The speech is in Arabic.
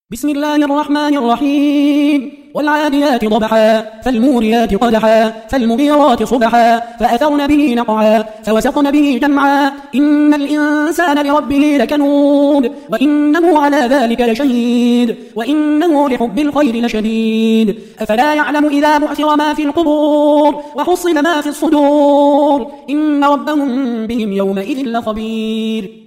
بسم الله الرحمن الرحيم والعاديات ضبحا فالموريات قدحا فالمغيرات صبحا فأثرن به نقعا فوسطن به جمعا إن الإنسان لربه لكنود وإنه على ذلك لشهيد وإنه لحب الخير لشديد أفلا يعلم إذا بعثر ما في القبور وحصل ما في الصدور إن ربهم بهم يومئذ لخبير.